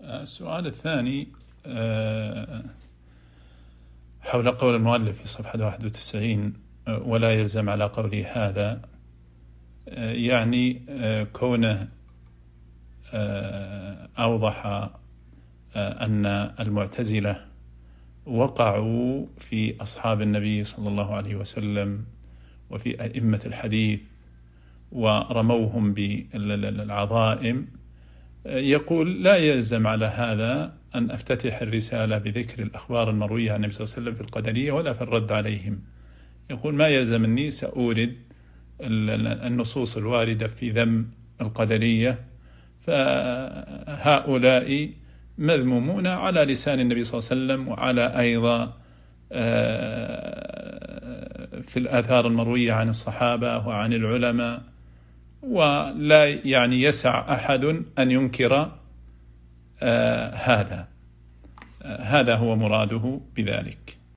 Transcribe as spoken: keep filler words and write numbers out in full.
السؤال الثاني حول قول المؤلف في صفحة واحد وتسعين: ولا يلزم على قوله هذا، يعني كونه أوضح أن المعتزلة وقعوا في أصحاب النبي صلى الله عليه وسلم وفي أئمة الحديث ورموهم بالعظائم، يقول لا يلزم على هذا أن أفتتح الرسالة بذكر الأخبار المروية عن النبي صلى الله عليه وسلم في القدرية ولا في الرد عليهم. يقول ما يلزمني، سأورد النصوص الواردة في ذم القدرية، فهؤلاء مذمومون على لسان النبي صلى الله عليه وسلم وعلى أيضا في الآثار المروية عن الصحابة وعن العلماء، ولا يعني يسع أحد أن ينكر هذا. هذا هو مراده بذلك.